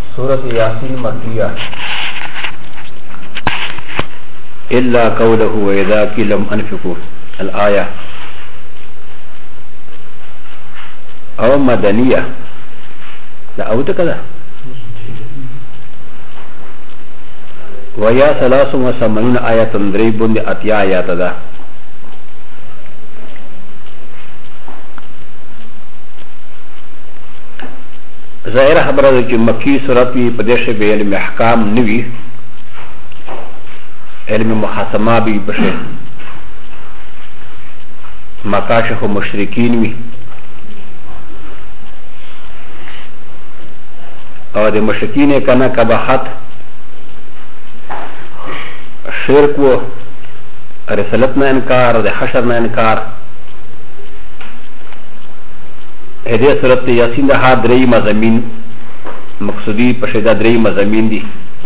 سورة ياسين مكية. إلا قوله وإذا قيل لهم أنفقوا الآية أو مدنية لا أو كذا ويا 83 آية دريب أتيا آيات ذا ظاهر خبره ده چې مکی صورت وی په دې به علم احکام نوي علم محاسمه به بشه مکاشف مشرکین وی او د مشرکین کنه کباحت شرک و رسالت نه انکار د حشر نه انکار هذه صورت یاسین ده ها درې مضامین مقصودی پشیدا درې مضامین دي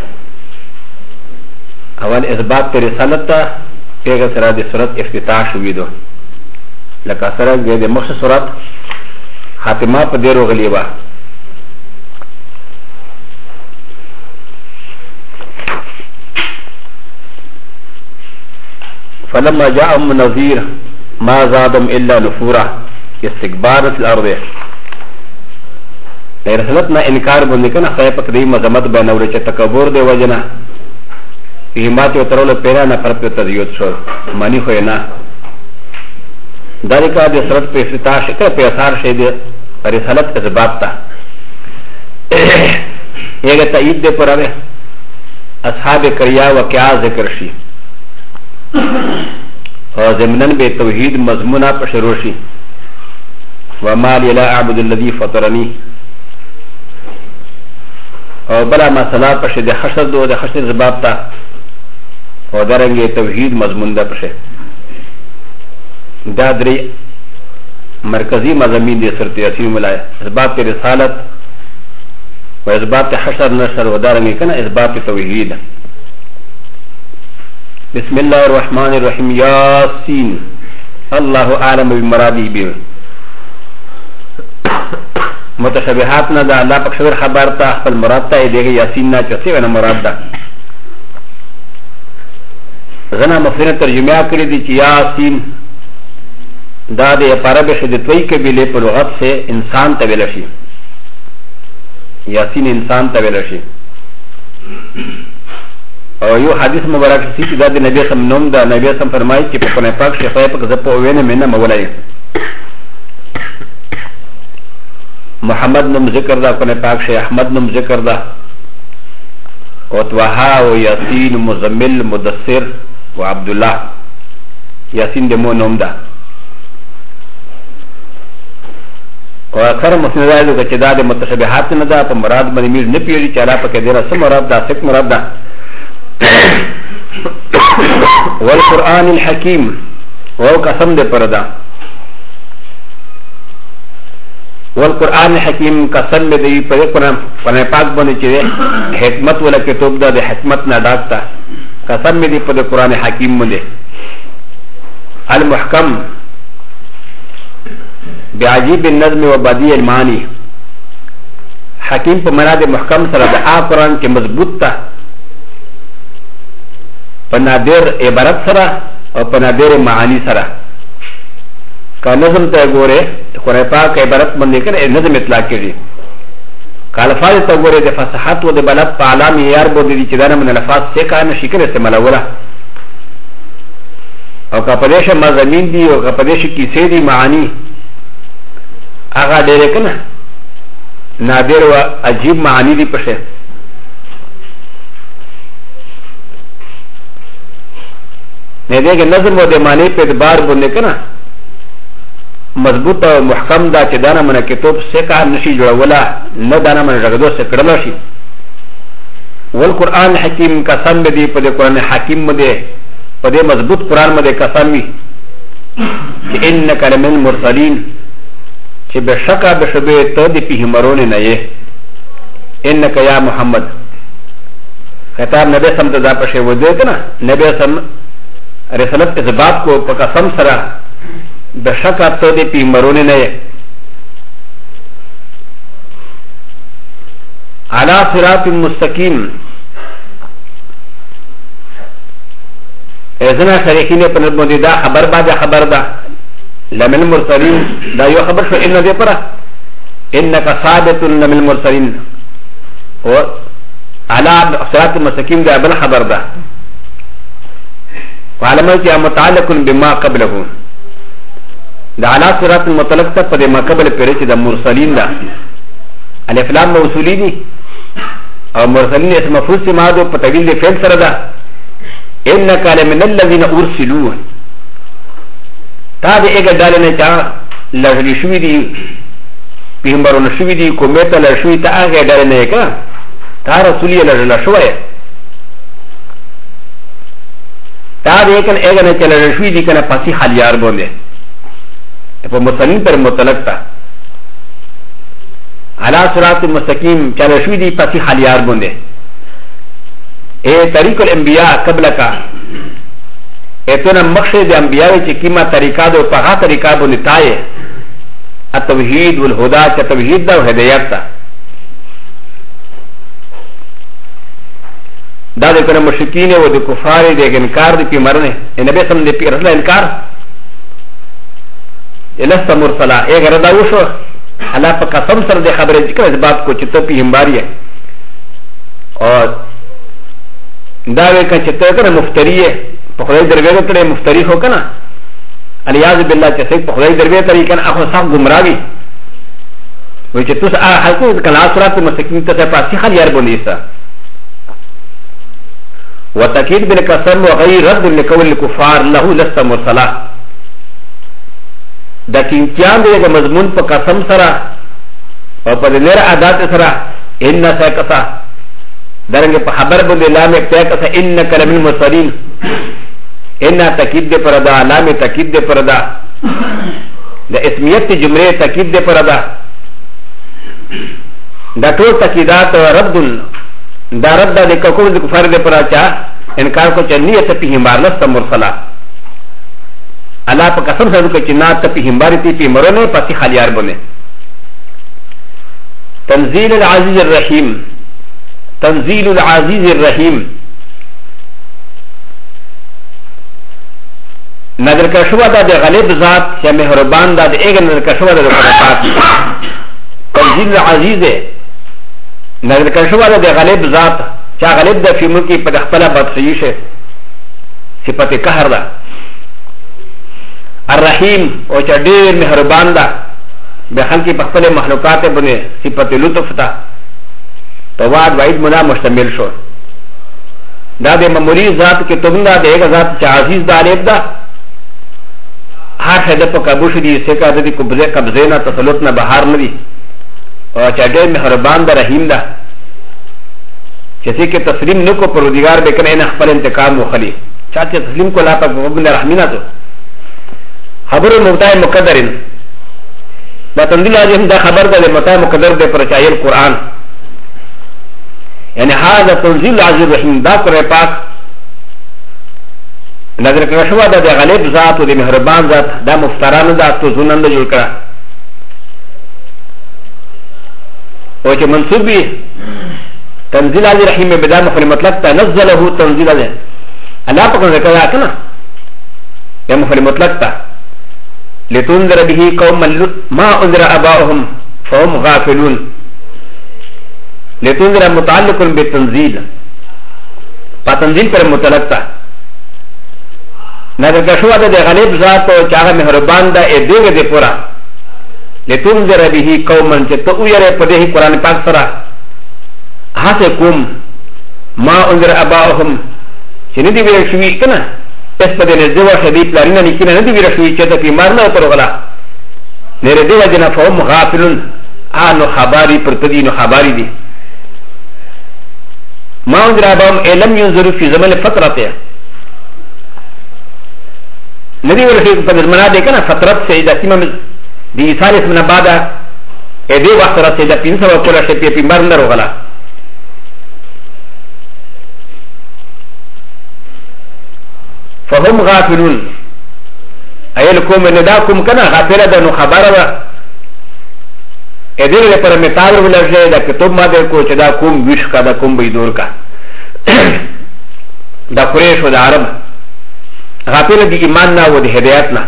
اول اثبات پر رسالت ته پیغه سره د صورت افتتاح شوی دو لکه سره د مخصوص صورت خاتمه په ډیرو غلی وا فلما جاءهم نذير ما زادهم الا نفورا استكبار في الارض رسالتنا انكار بندكنا خيبا كدي مزمت بين اولي تكبر دي وجنا فيهمات وترول بينا نفرق تديوت شو ماني خوينا ذلك دي سرط في افتتاح شكرا في اثار شيء رسالت اثبات تا ايغا تأييد دي پر اصحاب کریا وکیا ذکر شي او ضمنن به توحید مضمونا پشروشی وما لي لا اعبد الذي فطرني او بلا مسئلہ پشے دے خشد دو دے خشد زباب تا او درنگے توحید مضمون دا پشے دا دری مرکزی مضمین دے صورت یاسین ملائے اثبات رسالت و اثبات حشر نشر و درنگے کنا اثبات توحید بسم الله الرحمن الرحیم یاسین اللہ اعلم بمرادی بیر متشابهات نه ده الله پاک شویر خبر ته خپل مراد ته دیږي یاسین نه چې څه مراد ده غنا مفسر ترجمه کړی دي چې یاسین دا د عربی شد توي قبیله په لغت سے انسان ته ویل شي یاسین انسان ته ویل شي او یو حدیث مبارک چې دا د نبی صلی الله علیه وسلم دا نبی صلی الله علیه وسلم فرمایي چې په قرآن پاک شفای پاک زپو وینه مینه مولای محمد نم ذکر دا قرآن پاک شے احمد نم ذکر دا وطوحا و یاسین مزمل مدثر و عبداللہ یاسین دمو نم دا و اکثر مسند آئے دو کچھ دا دے متشبہات ندا پا مراد بنی میر نپیوری چالا پا کہ دیرا سم مراد دا سک مراد دا والقرآن الحکیم و قسم دے پردا والقرآن الحکیم قسم میں دی پر قرآن پاک بنے چیزے حکمت والا کتاب دا دے حکمت نہ ڈاکتا قسم میں دی پر قرآن حکیم مندے المحکم بعجیب النظم و بدیع المعانی حکیم پر مراد محکم سره دا آ قرآن کے مضبوط تا پنادر عبارت سره اور پنادر معانی سره کا نظم ته ګوره قرآن پاک عبارت باندې کړه نظم اطلاق کړي کالفاظ ته ګوره د فصاحت او د بلد په اعلی معیار باندې چې دا من الفاظ څه کار نشي کړي استعمال ولا او کا پدیش مضامین دي او کا پدیش کیسې دي معانی هغه ډېر کنه نادر او عجیب معانی دي پشه نه دغه نظم او د معنی په اعتبار باندې کنه مضبوط او محکم دا چې دانه من کتاب څخه نشي جوړولا نه دانه من رغدو څخه کړل شي والقرآن حکیم قسم دې په قرآن حکیم مده په دې مضبوط قرآن مده قسم وي چې انک لمن المرسلین چې بشکا بشبه ته دې په مرون نه یې انک یا محمد خطاب نبی سم ته دا پښه ودی کنه نبی سم رسالت اثبات کو په قسم سره بشکا تو دی پی مرونه نه على صراط مستقيم ازنا شريكين پنځمو دا خبر بعد خبر ده لمن المرسلين دا یو خبر شو ان دې پره انك ثابت لمن المرسلين او على صراط مستقيم دا بل خبر ده وعلمت يا متعلق بما قبله دا على صراط المطلق ته په ما قبل پیرې چې د مرسلین ده الف لام موصولی دي او مرسلین اسم مفعول سے مادو په طویل فعل سره ده انك لمن الذين ارسلوا تا دې اګه ډاله نه چا لږلی شوې دي پیغمبرونه شوې دي کومه ته لښوي ته هغه ډاله نه کا تا رسول یې لږلا شوې تا دې کنه اګه نه چا لښوي دي کنه پاسي حالیار باندې په مرسلین پر مطلق تا على صراط مستقيم چا لښوي دي پاسي حالیار باندې اے طریق الانبیاء قبل کا اتنا مقصد انبیاء چې کیما طریقہ دو په هغه طریقہ باندې تای التوحید والهدى چې توحید او هدایت تا دا د کنه مشرکین او د کفار د انکار د پیمرنه نبی سم د پیرله انکار الست مرسلا اے غردا وشو حالا په قسم سره د خبره ذکر اس بات کو چې ته پیغمبري او دا وکړه چې ته کنه مفتری په خدای دروازه ته مفتری هو کنه الیاذ بالله چې څوک په خدای دروازه ته کنه هغه صاحب گمراهي وای چې تاسو هغه خلکو کنه صراط مستقیم ته په اصحاب یار بونیسا وتاکید بالقسم وغیر رد لقول الكفار له لست مرسلا دا کینچان دغه مضمون په قسم سره او په لیر عادت سره ان سکتا درنګ په خبر باندې لام اکتا انک لمن المرسلین ان تاکید دے پردا لام تاکید دے پردا دا اسمیت جمله تاکید دے پردا دا ټول تاکیدات رد دا رد د کوم د کفار دے پرا چا انکار کو چنیت په همارلست مرسلا الله په قسم سره کو چنات په همباري تی په مرونه پتی خالیار بونه تنزيل العزيز الرحيم تنزيل العزيز الرحيم نظر کشوا دا د غالب ذات یا مهربان دا د اګن نظر کشوا دا د پاک تنزيل العزيز نظر کشوا دا د غالب ذات چا غالب د فیمو کې په خپل بدخویی شه صفت قهر دا الرحیم او چا ډیر مهربان دا به خلک په خپل مخلوقات باندې صفت لطف تا تواد وعید منا مشتمل شو دا د مموری ذات کې تمنا د هغه ذات چې عزیز د الف دا هر شی په قابو شدي څخه د قبضه نه تسلط نه بهر نه دي او چې ډېر مهربان د رحیم ده چې څوک تسلیم نکو پروردگار به کنه نه خپل انتقام وخلی چا چې تسلیم کو لا په وګل رحمینا ته خبر مبتای مقدرن دا تندل لازم دا خبر ده مبتای مقدر ده پر چایل قران يعني هذا تنزيل العزيز الرحيم دا قرآن پاک نظر کرشوا دا غالب ذات و دا مهربان ذات دا مفتران دا تو زنان دا جوڑ کرا او چه منصوب بھی تنزيل العزيز الرحيم بدا مخلی مطلق تا نزله تنزيل العزيز اللہ پاک نظر کرا کنا یا مخلی مطلق تا لتنذر به قوم ما انذر اباؤهم فهم غافلون لتنذر متعلق بالتنزيل فتنزيل پر متعلق تا نظر کشوا دا غالب ذات و چاہا مہربان دا اے دیگه دے پورا لتنذر به قوما چه تو اویره پده قرآن پاک سرا حاسه کم ما انذر اباؤهم چه ندی ویر شوی کنا اس پده نزدوا شدی پلارینا نکینا ندی ویر شوی چه تا پیمار نا اتر غلا نیر دیو جنا فهم غافلون آنو خباری پرتدی نو خباری دی ما انذر اباؤهم علم ينظروا في زمن فترته ندی ویر شوی پده زمنا دے کنا فترت سے دا سیما دی ثالث من بعد ادي وقت را سيدا پینسا وکولا شپی پیمبر نرو غلا فهم غافلون ایلکم نداکم کنا غافل دا نو خبر دا ا دې لپاره مثال ولرځي دا کتاب ما دې کو چې دا کوم ویش کا دا کوم بيدور کا دا قریش او د عرب غافل دي ایمان نه او د هدایت نه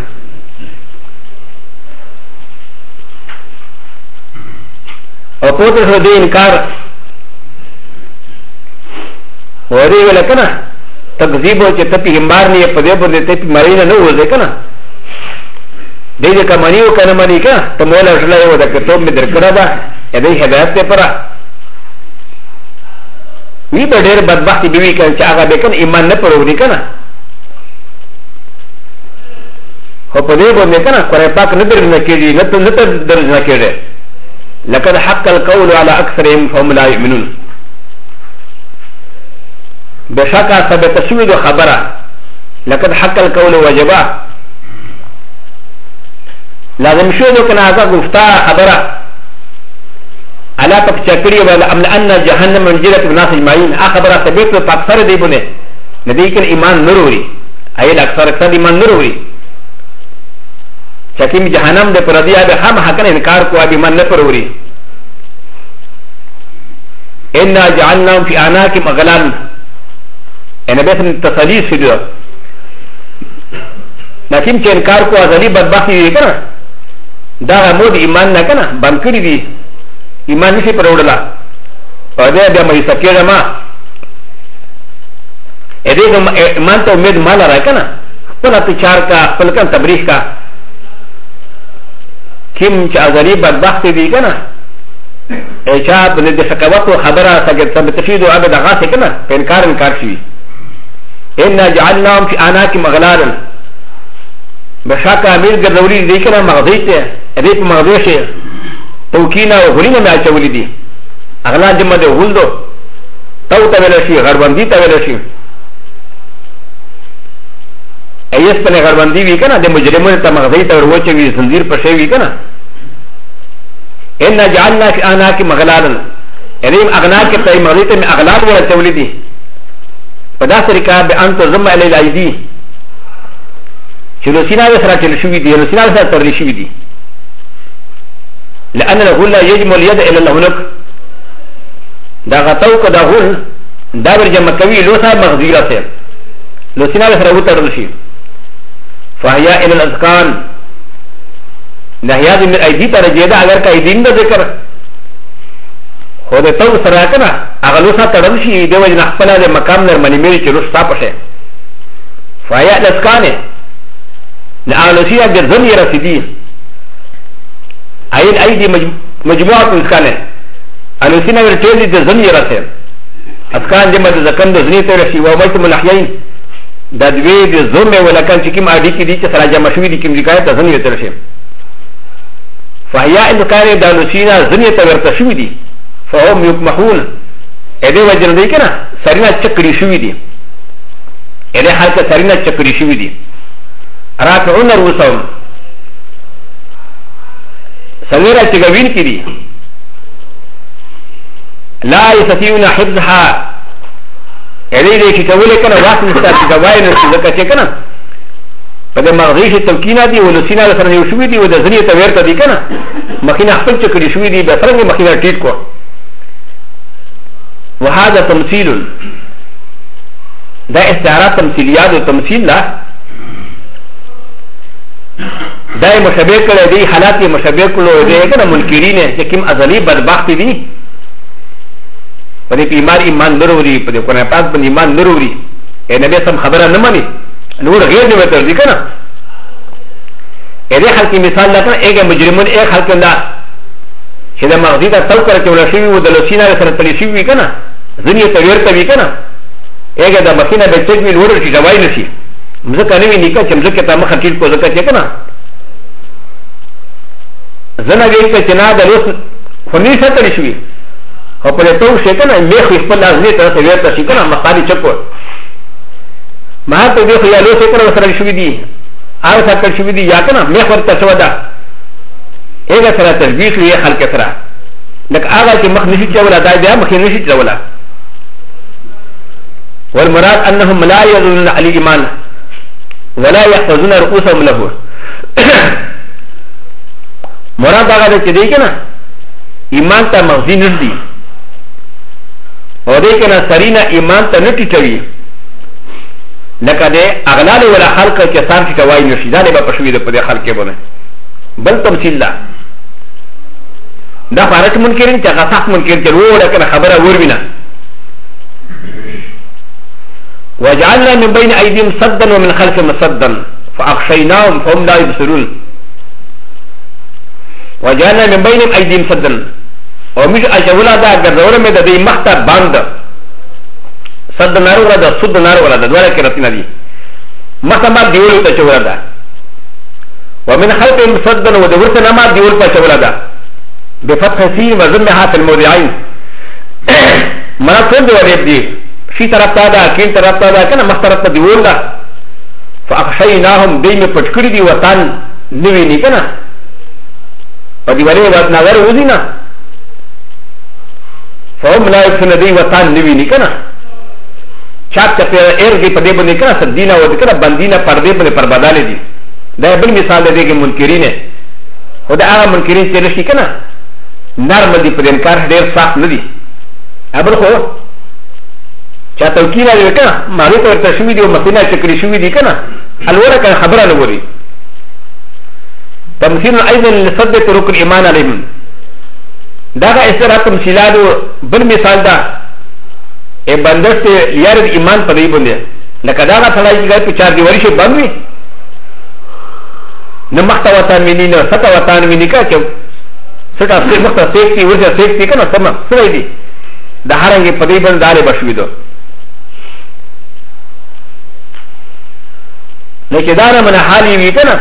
او پوتر شو دې انکار وری ولا کنه تکذیب او چې ته پیغمبر نه په دې باندې ته مړینه نه وځي کنه دې دې کمنیو کنه منی کا ته مولا شلا یو د کتاب می درکړه دا دې هدایت ته پره وی په ډېر بدبختی بیوی کنه چې هغه به کنه ایمان نه پروري کنه خو په دې باندې کنه قرآن پاک نه درنه کېږي نه ته درنه کېږي لقد حق القول على اكثرهم فهم لا يؤمنون بشكا ثبت شوي دو خبره لقد حق القول وجبا لازم شو دو كنا هذا گفتا خبره على پک چکری ولا امن ان جهنم منجله الناس اجمعين خبره ثبت اکثر دی بونه ندی کن ایمان نوروري ایل اکثر ایمان نوروري چکیم جهنم دے پر دیا بے ہم حقن انکار کو ابھی من نہ پروري ان جعلنا في اعناقهم اغلال ان بسم تصدیق شدو لیکن چې انکار کو ازلی بدبختی دی کنه دا مود ایمان نه کنه بند کړی دی ایمان نشي پروړلا او دې بیا مې سکیږه ما اې دې ایمان ته امید مال را کنه خپل تچار کا خپل کن تبریح کا کیم چې ازلی بدبختی دی کنه اچھا بل د شکوت خبره څنګه ثبت شي دو ابد غاسه کنه په انکار شي ان جعلناهم في اعناقهم اغلالا بشاكا امير ګرځولي دي کنه مغزي ته دې په مغزي شي توکینا او غلینا ما چولې دي اغلا جمع ده ولدو تو ته ویل شي غربندي ته ویل شي ایس په غربندي وی کنه د مجرمانو ته مغزي ته ورچوي وی زنجیر په شی وی کنه ان جعلنا في اعناقهم اغلالا ریم اغناق ته مغزي ته اغلال ورچولې دي پدا طریقہ به انت زم علی الایدی چې لوسینا سره چل شوې دي لوسینا سره تر شوې دي لان له لا يجمع اليد الى العنق دا غتو کدا غل دا ورجمع کوي لوسا مغزیره سره لوسینا سره وتر شي فهيا الى الاذقان نهيا من الايدي تر جيدا اگر کا ایدین دا ذکر خو د تو سره کنه هغه لوسا تړل شي د وجه خپل د مقام نر منی مری چې لوسا پشه فایا لسکانه لالوسیا ګرځن یې رسیدي اید ایدی مجموعه لسکانه الوسینا ورته دي د ځن یې رسید اسکان دې مد ځکن د ځنی ته رسي او بیت ملحیین د دوی د زومه ولکان چې کوم اډی کې دي چې سره جمع شوی دي کوم ځای ته ځن یې ته رسي فایا لسکانه د الوسینا ځن یې ته ورته شوی دي فهم يقمحون اده وجر دی کنه سرینا چکری شوی دی اده حالت سرینا چکری شوی دی رافعون رؤوسهم سرینا چگوین کی دی لا يستطيعون حفظها اده دی چې کوله کنه واسط مستا چگوای نه څه کچې کنه په د مغزي شي توکینا دی ولسینا سره یو شوی دی و د ځنی ته ورته دی کنه مخینه خپل چکری شوی دی به څنګه مخینه ټیټ کو وهذا تمثيل دا استعارات تمثيليات وتمثيل لا دا مشابه کړه دی حالات مشابه کړه دی کنه منکرین چې کوم ازلی بدبخت دي په دې بیمار ایمان ضروري په دې قرآن پاک باندې ایمان ضروري اے نبی سم خبره نه مانی نور غیر دی وتر دي کنه اې دې خلک مثال لکه ایک مجرمون ایک خلک نه چې د مغزي ته تو کړ چې ولا شي و د لسینا سره تلی شي وی کنه ځنی ته ورته وی کنه اګه د مخینه به چې ویل ورته جوای نشي مزه کنه وی نیکه چې مزه ته مخ ټیټ کو ځکه چې کنه زنه وی چې نه د لوس خني څه تلی شي خو په تو شي کنه مې خو خپل ځنی ته ورته شي کنه مخالي چکو ما ته دې خو یا لوس کنه سره شي دي هغه څه شي دي یا کنه مې ورته شو ده اګه سره تشبیه لري خلک سره لکه هغه چې مخ نشي چولا دا بیا مخ نشي چولا والمراد انهم لا يظنون على الايمان ولا يحفظون رؤوسهم له مراد هغه چې دی کنه ایمان ته مغزی نږدې او دې کې نه سرینا ایمان ته نه ټیټوي لکه د اغلال ولا خلق چې سان چې کوي نشي دا به پښوی د په دې خلق کې بونه بل تمثيل دا فارق منکرین چې هغه صح منکر چې وره کنه خبره وربینه وجعلنا من بين ايديهم سدا ومن خلفهم سدا فاخشيناهم فهم لا يبصرون وجعلنا من بين ايديهم سدا ومش اجولا دا غرور مې د دې مخته باند سد نار ولا دا سد نار ولا دا دوله کې راتنه دي مخه ما دیول ته چولا دا ومن خلفهم سدا ودورته ما دیول په چولا دا بفتح سين وزمها في الموضعين ما كنت وليد دي في طرف تادا كين طرف تادا كان مخترف تديول دا فأخشيناهم ديم فتكري دي وطان نويني كنا وديوالي وات نظر وزينا فهم لا يكسن دي وطان نويني كنا چاپ چپے ارگی پدے بندے کنا سدینا ودی کنا بندینا پردے بندے پر بدالے دی دا بل مثال دے کہ منکرین ہے خدا آغا منکرین سے رشی کنا نرم دی پر انکار دیر صاف ندی ابل خو چا توکیل دی کنا ماری تو ورته شوی دی او مسینا چکری شوی دی کنا الورا کنا خبره لوري تمثيل ايضا لصد طرق الايمان عليهم دا اسرا تمثيلات بل مثال دا ا بندست یار ایمان پدې بوله لکه دا ثړای چې په چار دیوالي شي باندې نه مخته وطن ویني نه ستا وطن ویني کا چې ستا څه مخته سیفټي ورته سیفټي کنه سم سره دي د هرنګ پدې باندې داله بشوي دو لکه دا نه من حالي وی کنه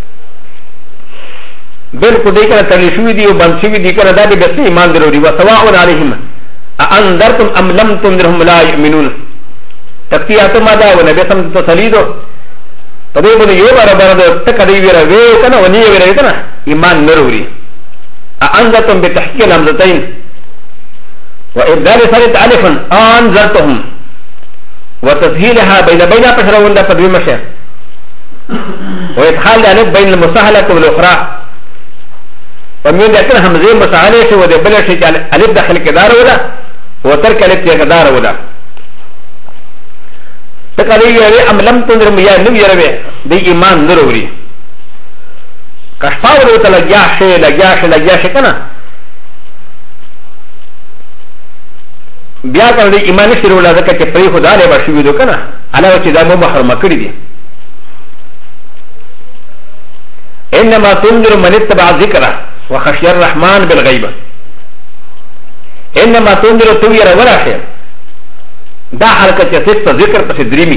بالکل دې کنه تل شوې دي او باندې شوې دي کنه دا به بس ایمان ضروري و سواء عليهم أنذرتم أم لم تنذرهم لا يؤمنون تكتيات ماذا ونبي سم تسليدو تدريبون يوبا ربنا تكدي ويرا ويكنا وني ويرا ويكنا إيمان نروري أنذرتم بتحقيق الهمزتين وإبدال ثالث ألفا أنذرتهم وتسهيلها بين قشرة وندا فدوي مشى وإدخال الألف بين المسهلة والأخرى ومن ذلك همزه مسهله شو ودي بلا شيء ألف داخل كدار ولا وترك ألف كدار ولا تكالي يرى أم لم تنظر مياه نو يرى دي إيمان نروري كشفاور وتلا لجاش كنا بیا کله ایمان شروع ولا ځکه چې پرې خدا له بشوي دو کنه علاوه چې دا مو محرم کړی دي انما تنذر من اتبع ذکره وخشي الرحمن بالغيبه انما تنذر توير ولا شيء دا حركه ست ذكر پس دريمي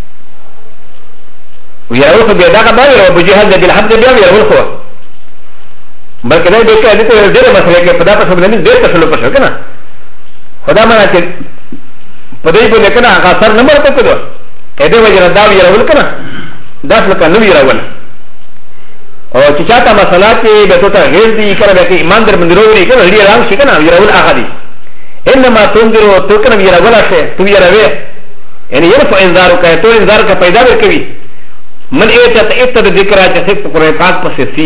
ويروح بيدا کا باور ابو جهل بالحمد بیا ويروح خو بلکې دا دې کې دې ډېر مسله کې پدا په باندې ډېر تسلو پښه کنه خدا مانا چې پدې باندې کنه هغه سر نمبر ته کړو اې دې وجه دا ويروح کنه دا څه کنه ويروح او چې چاته مسله کې به ته غیر دي کړه به ایمان در باندې وروړي کنه لري رام شي کنه ويروح هغه دي انما تنذر تو کنه ويروح شي تو ويروح یعنی يرفع انذارك تو انذار کا پیدا وکوي من ایت ته ذکر چې څه قرآن پاک پسې سي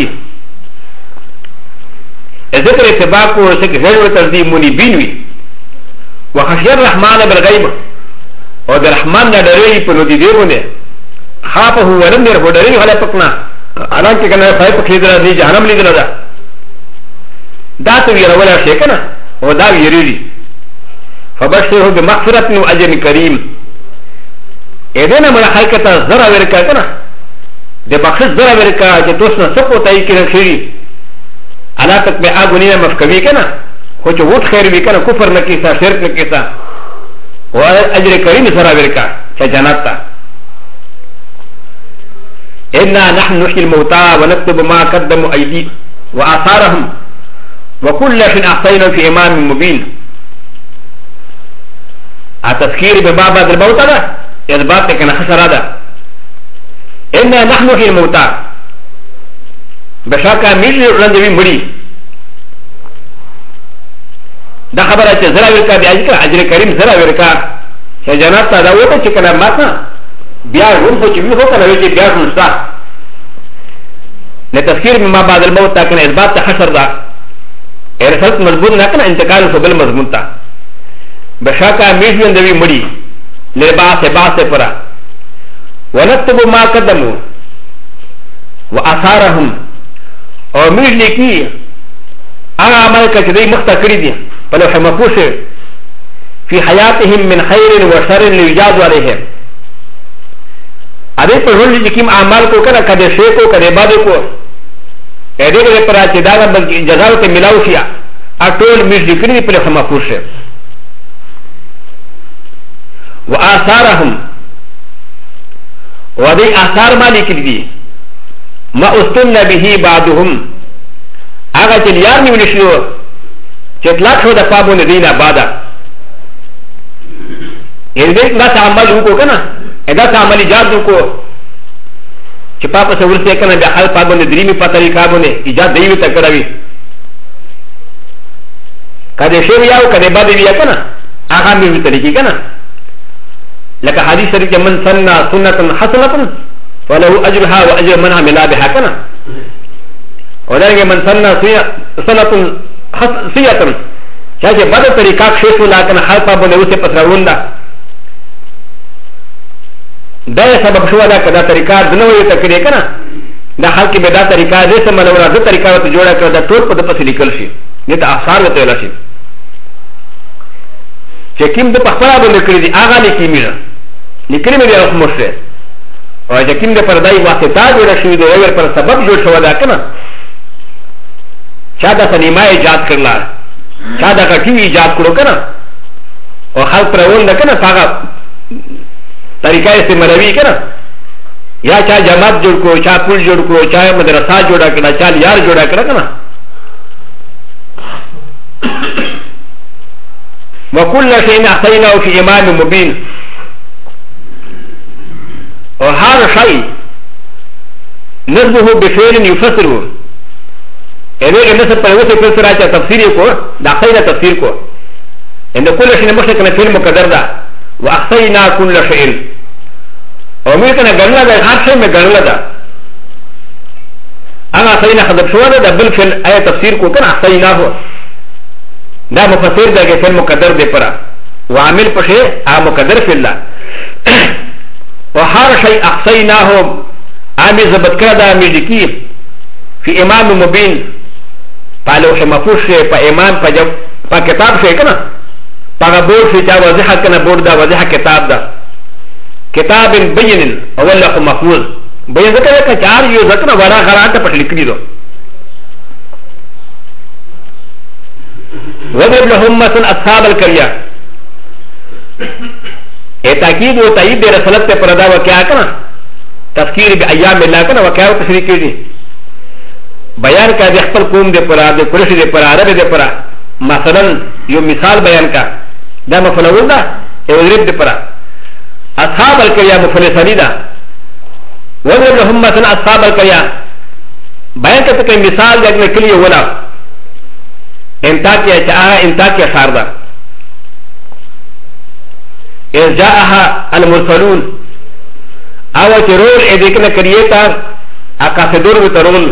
ذکر اتباع کو څه غیر ترتیب منیبین وي وخشي الرحمن بالغیب او د رحمان نه ډېرې په نو دي دیونه خافه ولم ير ډېرې ولا پکنا حالانکه کنه پای په کې درا دي جهنم لیدل دا دا ته ویره ولا شي کنه او دا ویری فبشره بمغفرة واجر کریم اذن من حقیقت زرا ورکا کنه د بخښ زرا ورکا چې تاسو نه سپو تای کې خيري الا تک به اګونی مفکوي کنه خو چې وټ خیر وی کنه کفر نه کیسه شرک نه کیسه او اجر کریم زرا ورکا چې جنت ته إنا نحن نحيي الموتى ونكتب ما قدموا أيدي وآثارهم وكل شيء أحصينا في إمام مبين التذكير بباب الموتى هذا إثبات كان خسر هذا إنا نحن نحيي الموتى بشاكا ميل رندوي مري دا خبره چې زرا ورکا دی اجر کریم زرا ورکا چې جنات ته دا وته چې کله ماته بیا روم خو چې وی هو کنه وی بیا نشتا لتذکیر ما بعد الموت تاکن اثبات حشر دا رسالت مضمون نه کنه انتقال شو بل مضمون تا بشاکا میشن دوی مړي لباس باس پرا ونكتب ما قدموا واثارهم او میش لیکي هغه عمل کړي چې مخته کړی دي په لوح محفوظ في حياتهم من خير وشر ليجاز عليهم ادي په ژوند کې کوم اعمال کو کنه کده شی کو کده عبادت کو اې دې پر چې دا به جزاء ته ملاو شي اټول میش لیکلي په لوح محفوظ واثارهم ودي اثار ما لیکلي دي ما استن به بعضهم هغه چې یار نیول شي چې اطلاق شو د پابونه دینه بعده یعنی دا عمل وکړو کنه دا عمل ایجاد وکړو چې پاپا څه ورته کنه بیا خپل پابونه دریمه په طریقه باندې ایجاد دیوي ته کړوي کله شی یاو کله بعد بیا کنه هغه مې طریقې کنه لکه حدیث شریف کې من سنة سنة حسنة فله اجرها واجر من عمل بها کنه ولكن من سنة سنة سيئة شاشه بعد طریقہ شیخ لكن حال پابونه اوسه پسراون دا دا سبب شو دا کدا طریقہ دنوې تکړه کنه دا حال کې به دا طریقہ دې سم نور دا طریقہ ته جوړه کړ دا ټول په پس لیکل شي دې ته آثار وته ویل شي چې کوم د پخپلا باندې کړی دي هغه لیکي میره لیکلي مې اوس مرشه او چې کوم د پردای واسطه جوړه شوی دی او پر سبب جوړ شو دا کنه چا دا سنیما ایجاد کړل چا دا کټی ایجاد کړو کنه او خلک پرول نه کنه هغه طریقہ استعمالوي کنه یا چا جماعت جوړ کو چا پول جوړ کو چا مدرسه جوړه کړه چا یار جوړه کړه کنه وكل شيء احصيناه في امام مبين او هر شيء نسبه بفعل يفسره ايه نسب پر وسه پر سره چا تفسیر کو دا خیره تفسیر کو ان كل شيء مشرك نه فعل مقدر ده واحصينا كل شيء او مې کنه ګڼل ده هر شی مې ګڼل ده انا احصينا خدب شو ده بل فعل ايه تفسیر کو کنه احصينا هو دا مفسر ده کہ فعل مقدر دے پرا وعامل پشے آ مقدر فی اللہ وہر شیء احصیناہ آمی ضبط کردہ میجکی فی امام مبین پا لوح محفوظ سے پا امام پا کتاب سے کنا پا بورد سے چا واضح کنا بورد دا واضح کتاب دا کتاب بین اول لوح محفوظ بین ذکر ہے چار یو ذکر ولا غرات پٹ لکلی دو وضرب لهم مثلا اصحاب القريه تاكيد وتأييد رسالت پردا وکیا کنا تذکیر بایام الله کنا وکیا تشریح کیږي بیان کا د خپل قوم د پرا د قریش د پرا عرب د پرا مثلا یو مثال بیان کا دا مفعول ده او ضرب د پرا اصحاب القريه مفعول ثانی ده وضرب لهم مثلا اصحاب القريه بیان کا مثال د کلیه ولا انتاكيا جاءها انتاكيا شاردا إذ جاءها المرسلون أو ترول إذكنا كريتا أكاسدور بترول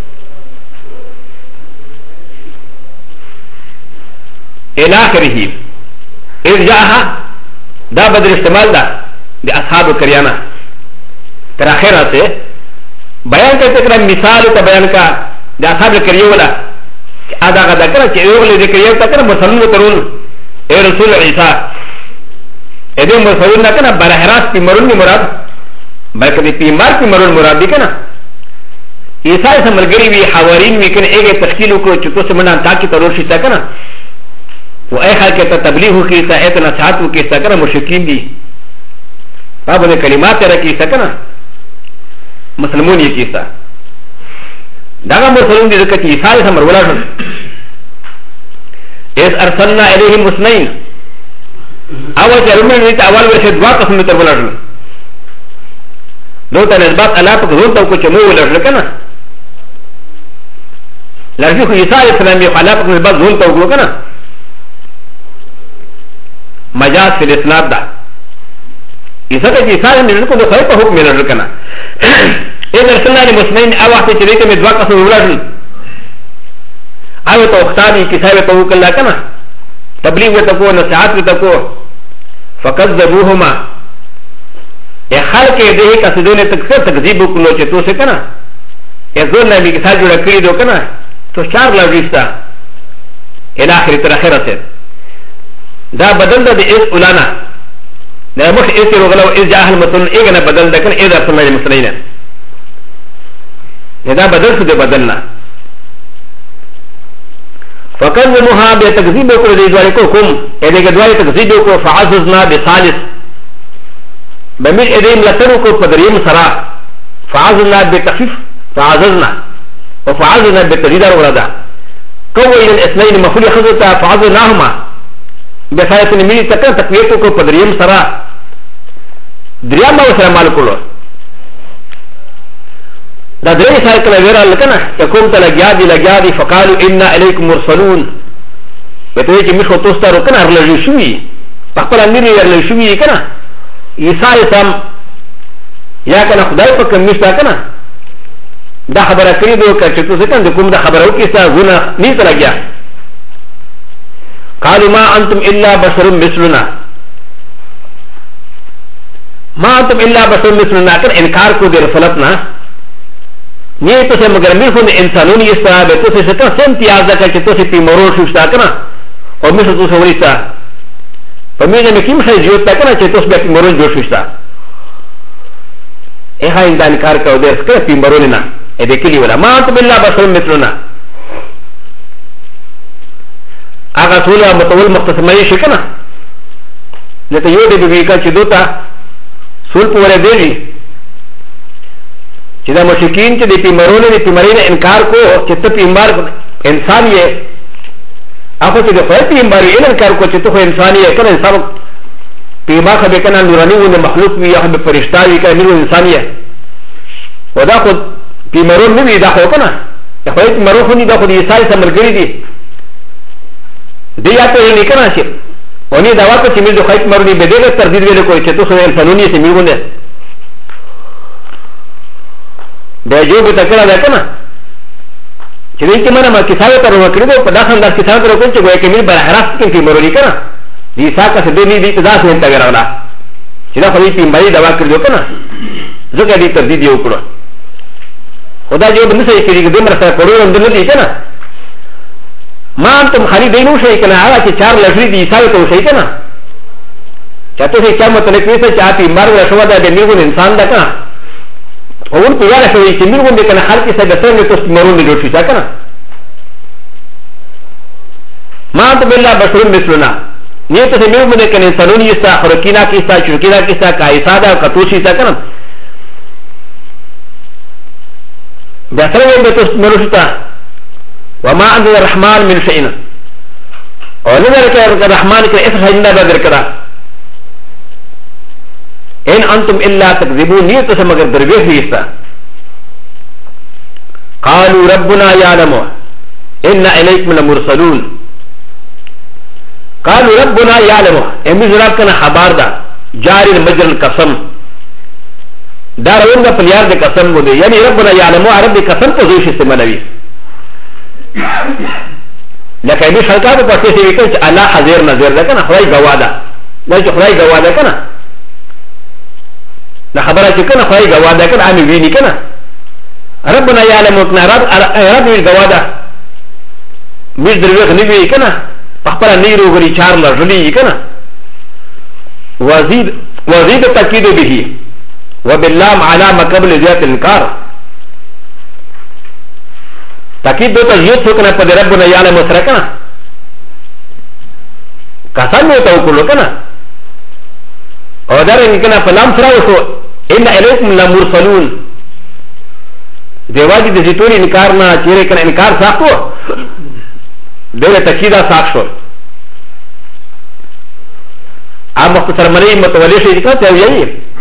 إلى آخره إذ جاءها دا بدر استعمال دا بأصحاب الكريانا تراخيرا سے بیان کرتے کرا مثال تا بیان کا دا أصحاب الكريولا ادا غدا کړه چې یو غل دې کړی تا کړه مسلمان ترون اے رسول عیسی اې دې مسلمان نه کړه بره راست په مرون مراد بلکې دې پیمار په مرون مراد دي کنه عیسی سره ملګری وی حوارین وی کنه ایګه تشکیل کو چې تاسو منان تاکي ترور شي تا کنه و اي خلک ته تبلیغ وکړي ته ایت نصحت وکړي تا کنه مشرکین دي په دې کلمات راکې تا کنه مسلمون یې کیسه داغا مرسلون دي ذكر عيسى سمر ولا شن إذ أرسلنا إليهم مسنين أول جرمين ريت أول ورشد دوا قسم متر ولا شن دو تنسبات الله بكذون تو كچ مو ولا شن كنا لكن عيسى عليه السلام يخلا بكذون زون تو كلو كنا مجاز في الإسناد دا عيسى كعيسى من كذو خير حكم من الركنا إذا أرسلنا لمسلمين أو وقت تريك من دوا قسم ولا شن او ته وختانی کتاب ته وکړه کنه تبلیغ ته کو نصيحت ته کو فكذبوهما ا خلق دې کسدونه تکذیب وکړو چې تو څه کنه یزور نبی کتاب جوړ کړی دو کنه تو چار لږیستا الى اخر تر اخره ته دا بدل د اس اولانا دا مخ اس رغلو اس جاهل متن اګنه بدل د کنه اذا سمع المسلمين دا بدل څه بدلنا فكذبوها بتكذيب کو دې دوی کو کوم دې کې دوی تکذیب کو فعززنا بثالث بمن ادیم لتنو کو پدریم سرا فعززنا بتخفيف فعززنا وفعززنا بالتجديد وردا كوي الاثنين مفعول خذتا فعززناهما بثالث نمي تكن تقويته کو پدریم سرا دریا ما وسره مال کولو دا درې سال کله ویرا لکنه یقوم تلګیادي فقالوا ان اليكم مرسلون بته چې مخ توستا رکنه ارلږي شوی په خپل امیر ارلږي شوی کنه عیسی سم یا کنه خدای په کوم نشتا کنه دا خبره کړی دو چې تاسو څنګه کوم دا خبره وکړه چې غونه نه تلګیا قالوا ما انتم الا بشر مثلنا ما انتم الا بشر مثلنا کر انکار کو دے رسالتنا نه تو سے مگر میرے کو انسانوں یہ صاحب تو سے څه سم تیاز کا چې تو سے پیمرو شوشتا کنه او میسو تو سوریتا په میزه مې کوم شي جوړ تا کنه چې تو سے پیمرو جوړ شوشتا اها انکار کو دے اس کے پیمرو نه ا دې کلی ولا ما انتم الا بشر مثلنا اگا ټول متول مختصمه شي کنه لته یو دې به کا چې دوتا سول پورې دی چې دا مشکین چې د پیمرونو د پیمرینه انکار کو چې ته پیمار انسان یې هغه چې د خپل پیمار یې انکار کو چې ته خو انسان یې کنه انسان پیمار خو به کنه نورانی و مخلوق وي هغه به فرشتہ وي کنه نور انسان یې ودا خو پیمرون نه وي دا خو کنه دا خو پیمرون خو نه دا خو د عیسی سره ملګری دي دی یا ته نه کنه چې ونی دا واکه چې موږ د خپل پیمرونی به دغه تردید ویل کوي چې ته خو انسانونی سي میونه دا جو به تکړه ده کنه چې دې کې منه ما کتابه تر وکړو په داخل د کتاب تر کوم چې ګویا کې مې بل حرف کې کې مروري کنه دې ساکه څه دې دې تداس نه تا غراولا چې دا خو دې پیمبري دوا کړو کنه زګه دې تردید یو کړو خدا جو بنه سې کې دې مرسته کړو اندر دې کنه ما انتم خالي دینو شي کنه هغه چې چار لږې دې حساب ته شي کنه چاته چې چا مطلب کې څه چا پیمبر رسوا ده دې نیو انسان ده کنه اور په یاد شوی چې موږ باندې کنه خلک څه د څنګه تاسو مرونه جوړ شي کنه ما ته بالله بشر مثلنا نه ته موږ باندې کنه انسانونی استا خرکینا کیستا چرکینا کیستا کایسا دا کتوشي تا کنه دا څنګه به تاسو مرونه تا وما انزل الرحمن من شيء او نه ورکه الرحمن کې اسه هنده بدر کړه ان انتم الا تكذبون نيت سمگر درویش نیستا قالوا ربنا يعلم ان اليكم لمرسلون قالوا ربنا يعلم امز رب کنا خبر دا جاری المجر القسم دار اونگا پلیار دے قسم بودے یعنی ربنا يعلم عرب دے قسم تو زوش استعمالوی لیکن امی شرکاتو پاسی سے ویکن چا اللہ حضیر نظیر دا کنا خدای گوادا لیکن خدای گوادا کنا لا خبره چې کنه خدای گواده کنه امي ویني کنه ربنا يعلم ان رب الگواده مش دروغ نه وی کنه خپل نه روغري چار لړلې کنه وزيد تاكيد به وباللام على مقبل ذات الانكار تاكيد دو تزيد کنه په ربنا يعلم سره کنه قسم ته وکړو کنه او دارنګه کنه په لام سره وشو ان اليكم لمرسلون دیواجی د زیتون انکار نه چیرې کنه انکار ساختو دغه تکیدا ساخت شو ا مختصر مری متولی شي ذکر ته ویي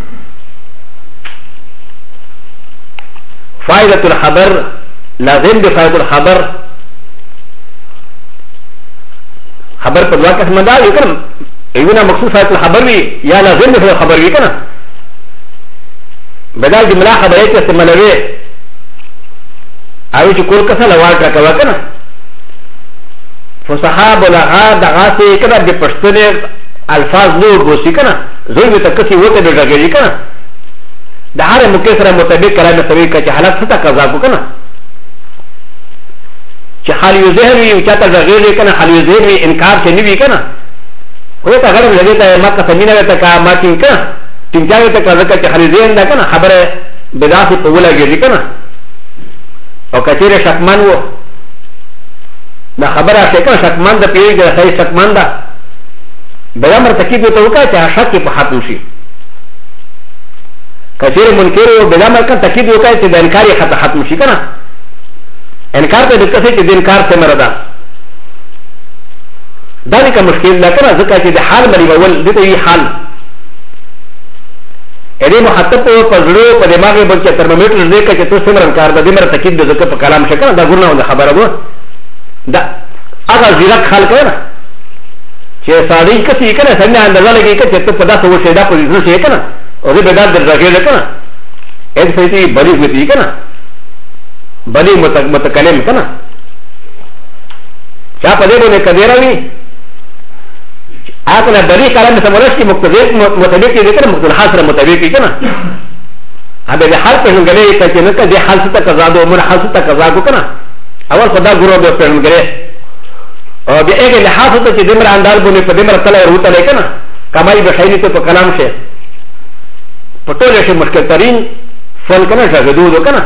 فائدة الخبر لازم بفائدة الخبر خبر پر دوا قسم دا یو کنه ایونه مخصوص فائدة الخبر وی یا لازم بفائدة الخبر وی کنه بدل جمله خبره ته استعمالوي او چې کول کسه لوال کا کوا کنه فصحاب لغا دغا سي كنا بپشتنه الفاظ نو بوسي كنا زوي بتكسي وته بغاغي كنا د هر مکسره مطابق کلام سوي کا چې حالت ستا قضا کو كنا چې حال یو زهر وي چې تا غیر کنه حال یو زهر وي انکار چې نیوي کنه خو ته غره لګي ته ما کا سمینه ته کا ما چې کنه تینځه ته کا ځکه چې حال زهر نه کنه خبره بدعت په ولګي کنه او کچېره شکمان وو دا خبره چې کنه شکمان د پیری د صحیح شکمان دا بیا مرتکب ته وکړه چې شک په ختم شي کچېره منکر او بیا مرکه تکید وکړه چې د انکار ختم شي کنه انکار ته د کسې چې د انکار څه مردا دا نه کوم مشکل نه کنه ځکه چې د حال مری ول دته وی حال اې مخاطب په زړه په دماغ باندې ترمومیټر دې کې چې څه انکار د دې مر تکید د ځکه په کلام شکه دا ګورنه خبره وو دا هغه زیرک خال کنه چې ساده کسې کنه څنګه اندازه لګي چې ته په داسې وشه دا په ځل شي کنه او دې بدل درځي کنه اې څه دې بلی وتی کنه بلی متکلم کنه چا په دې باندې کډیراوي اګه بلی کلام سمورش کی مقتضی مطابق دې کنه مقتضی حاصل مطابق کنه هغه د حال په غلې ته چې نه کدي حال څه قضا دو مر حال څه قضا کو کنه اول خدا ګورو به په غلې او به هغه له حاصل ته چې دمر اندال باندې په دمر تل ورته لیکنه کمای به خیلی ته په کلام شه په ټول شي مشکل ترين فل کنه شاګدو کنه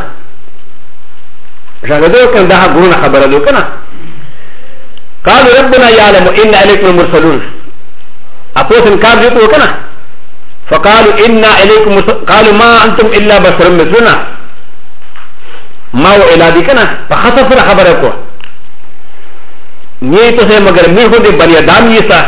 شاهدوا كان ده غرون خبر له كنا قالوا ربنا يعلم ان عليكم المرسلون اپوس انكار جتو كنا فقالوا ان عليكم قالوا ما انتم الا بشر مثلنا ما هو الى دي كنا فخسف خبركم ني تو سے مگر می ہو دے بنی ادم یسا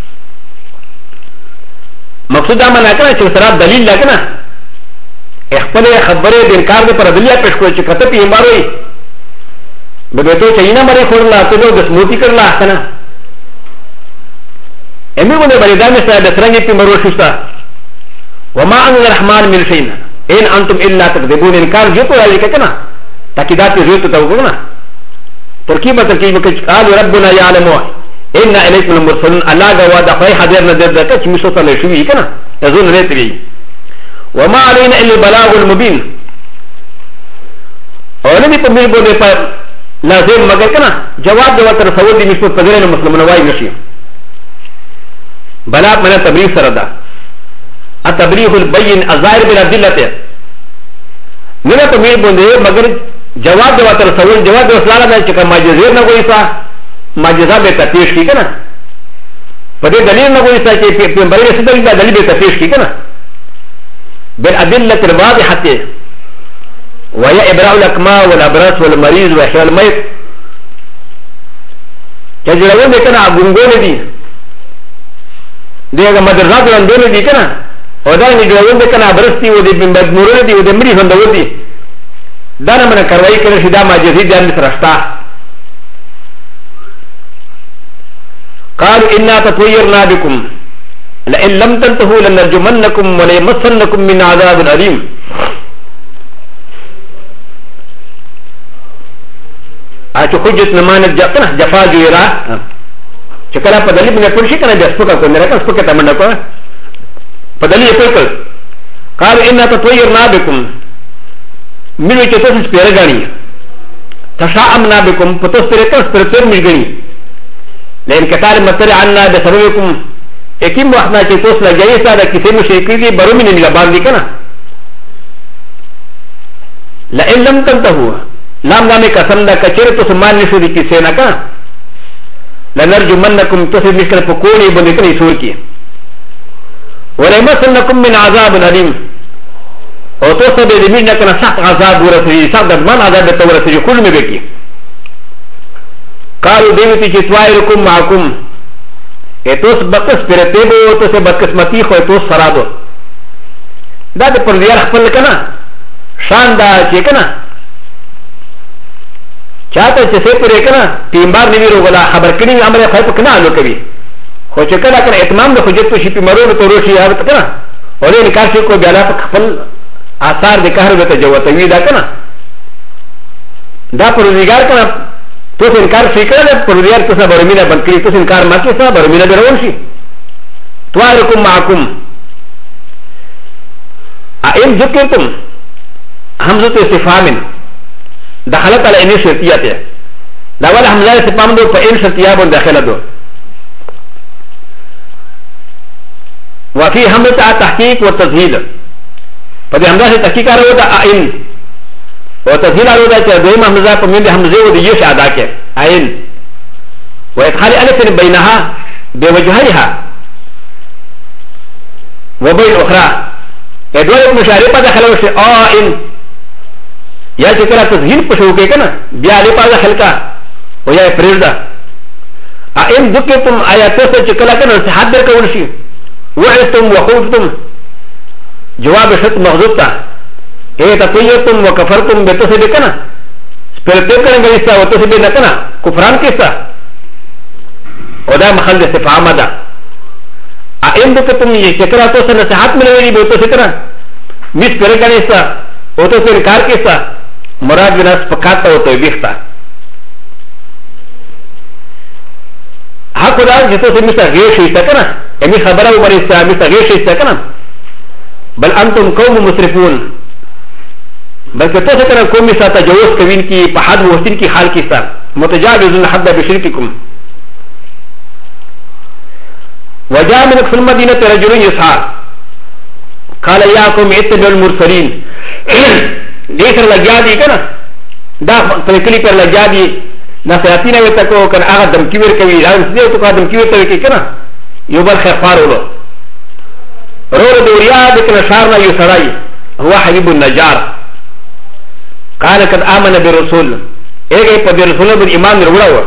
مقصود امنا کنا چې سره دلیل لګنا خپل خبره د انکار پر دلیل پېښ کوي چې کته پی ماروي بگتو چینا مرے خورلا تو دو دسموتی کرلا کنا امی بنے بریدان میں سا دسرنگی پی مروشستا وما ان الرحمن من شئین ان انتم الا تکذبون انکار جو تو علی کنا تاکیدات جو تو تو کنا ترکیب کچ قال ربنا یعلم ان الیکم المرسلون اللہ گوا دا فای حاضر نظر دا کچ مشو صلی شوی کنا یزون ریتوی وما علینا الا البلاغ المبین اور نبی پر میرے بولے پر لازم مگر کنا جواب دو تر سوال دی مشو پدرن مسلمان وای نشي بلا من تبلیغ سردا التبلیغ البین الظاهر بالادله نه ته میر بوندې مگر جواب دو تر سوال جواب دو سلاله چې کوم معجزه نه کوي سا معجزه به تفیش کی کنه په دې دلیل نه کوي سا چې په بلې څه دلیل به تفیش کی کنه بالادله الواضحه وهي إبراء الأكماء والأبراس والمريض وإحياء الميت كجلوون دي كنا عبونغون دي دي اغا مدرزات لندون دي كنا ودانا جلوون دي كنا عبرستي ودي مدمورون دي ودي مريض هندون دي دانا من كروائي كنا شدا ماجزي دي عند سرشتا قالوا إنا تطويرنا بكم لئن لم تنتهوا لنرجمنكم وليمسنكم من عذاب أليم اچھا حجت نمانت جاکنا جفا جویرا چکلا پا دلیب نے پرشی کنا بیا سپکا کو میرا کن سپکا تمنا کو پا دلیب پرکل قالو انا تطویرنا بکم منو چه توس سپیر گانی تشاعمنا بکم پتوس پر کن سپیر مش گانی لیکن کتال مطلع عنا بسببکم اکیم وقتنا چه توس لگئی سا دا کسی مشرکی دی برو من لبان دی کنا لئن لم تنتهو لام نامه قسم دا کچره تو سمان نشو دی کسی نکا لنرجمنکم تو سے مشکل پکوڑی بندی کنی سور کی ولمسنکم من عذاب علیم او تو سے بے دمیر نکنا سخت عذاب ورسری سخت ددمان عذاب تو ورسری کل میں بکی قالو دیوتی چی توائرکم معکم اتوس بقس پرتے بو تو سے بدقسمتی خو اتوس سرادو دا دے پر دیار خپل کنا شان دا چی کنا چاہتا ہے چسے پر ایک نا تیمبار نوی رو گلا خبر کنی عمر خیب کنا آلو کبھی خو چکلا کنا اتمام دا خجت تو شیپی مرو تو روشی آگتا کنا اولی نکار شی کو بیالا پا خپل آثار دکار بیتا جواتوی دا کنا دا پر روزگار کنا تو سے انکار فکر ہے پروریار تو سا برمینا بند کری تو سے انکار ماکی سا برمینا برون شی توارکم معکم این ذکرتم حمزت استفامن دخلت على ان شرطیات ہے دا والا حمزہ استفام دو پا ان شرطیات بن داخلہ دو وفي حمزة تحقيق والتسهيل فدي حمزة تحقيق على وضع عين وتسهيل على وضع دوم حمزة فمن حمزة ودي يش عداك عين وإدخال ألف بينها بوجهيها وبين أخرى يدور مشاربة دخل وشي عين يا شكرا تسهيل بشوكي كنا بيا لفا دخل كا ويا فريزا عين ذكرتم آياتو شكرا كنا سحاد درك ونشي وعدتم وخوفتم جواب شرط مغزوب تا ايه تطيرتم وكفرتم بتوسي بكنا سپرتو کرن گلیستا وتوسي بنکنا کفران کیستا ودا محل استفهام دا ائم بكتم يشكرا تو نصيحت ملوي بتوسي کرا مس پر گلیستا وتوسي انکار کیستا مراد بناس فقات او توبیختا حق دا جتوسي مسا غیر شیستا کنا امي خبره وبرستا مسا غیر شیستا کنا بل انتم قوم مسرفون بلکہ تو سکر قومی سا تجاوز کوین کی پہاد وحسن کی حال کی سا متجاوزن حد بشرککم وجاء من اقصى المدينة رجل يسعى قال يا قوم اتبعوا المرسلين دیکھ لگیا دی کنا دا تکلی پر لگیا دی نا سیاتینا ویتا کو کنا آغا دمکیور کوي ران سدیو تو کا دمکیور توی کنا یو بل خیفار ولو رول دوریا دکنا شارنا یو سرائی هو حبیب النجار قال قد آمن برسول ایک پا برسول بر ایمان روڑا ہوا